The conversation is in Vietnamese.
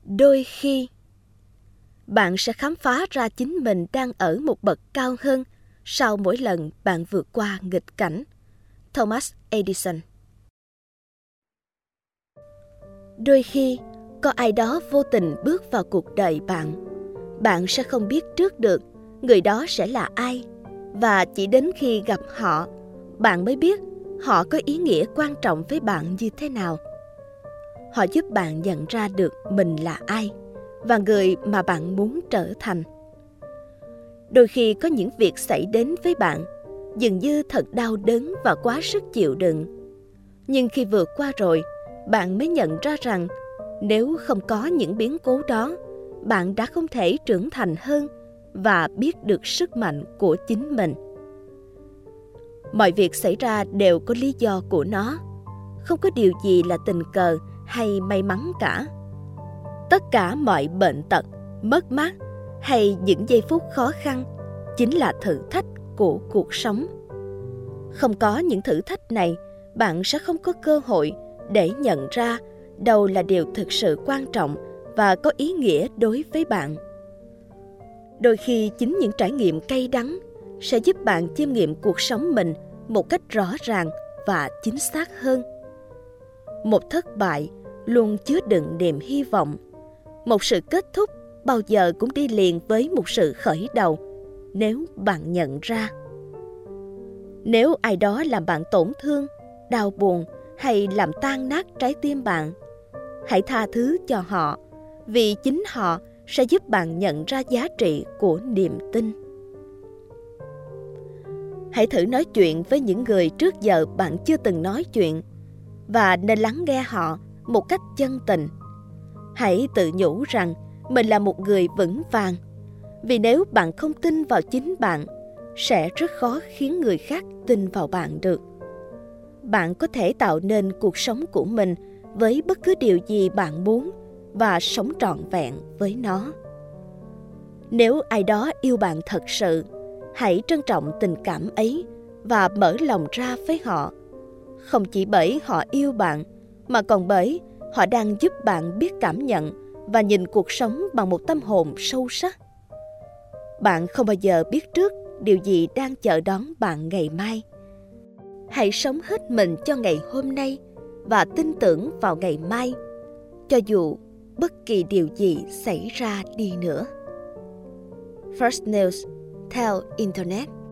Đôi khi, bạn sẽ khám phá ra chính mình đang ở một bậc cao hơn sau mỗi lần bạn vượt qua nghịch cảnh. Thomas Edison. Đôi khi, có ai đó vô tình bước vào cuộc đời bạn. Bạn sẽ không biết trước được người đó sẽ là ai, và chỉ đến khi gặp họ, bạn mới biết họ có ý nghĩa quan trọng với bạn như thế nào. Họ giúp bạn nhận ra được mình là ai và người mà bạn muốn trở thành. Đôi khi có những việc xảy đến với bạn dường như thật đau đớn và quá sức chịu đựng. Nhưng khi vượt qua rồi, bạn mới nhận ra rằng nếu không có những biến cố đó, bạn đã không thể trưởng thành hơn và biết được sức mạnh của chính mình. Mọi việc xảy ra đều có lý do của nó. Không có điều gì là tình cờ hay may mắn cả. Tất cả mọi bệnh tật, mất mát hay những giây phút khó khăn chính là thử thách của cuộc sống. Không có những thử thách này, bạn sẽ không có cơ hội để nhận ra đâu là điều thực sự quan trọng và có ý nghĩa đối với bạn. Đôi khi chính những trải nghiệm cay đắng sẽ giúp bạn chiêm nghiệm cuộc sống mình một cách rõ ràng và chính xác hơn. Một thất bại luôn chứa đựng niềm hy vọng. Một sự kết thúc bao giờ cũng đi liền với một sự khởi đầu, nếu bạn nhận ra. Nếu ai đó làm bạn tổn thương, đau buồn hay làm tan nát trái tim bạn, hãy tha thứ cho họ, vì chính họ sẽ giúp bạn nhận ra giá trị của niềm tin. Hãy thử nói chuyện với những người trước giờ bạn chưa từng nói chuyện, và nên lắng nghe họ một cách chân tình. Hãy tự nhủ rằng mình là một người vững vàng, vì nếu bạn không tin vào chính bạn, sẽ rất khó khiến người khác tin vào bạn được. Bạn có thể tạo nên cuộc sống của mình với bất cứ điều gì bạn muốn và sống trọn vẹn với nó. Nếu ai đó yêu bạn thật sự, hãy trân trọng tình cảm ấy và mở lòng ra với họ. Không chỉ bởi họ yêu bạn, mà còn bởi họ đang giúp bạn biết cảm nhận và nhìn cuộc sống bằng một tâm hồn sâu sắc. Bạn không bao giờ biết trước điều gì đang chờ đón bạn ngày mai. Hãy sống hết mình cho ngày hôm nay và tin tưởng vào ngày mai, cho dù bất kỳ điều gì xảy ra đi nữa. First News theo Internet.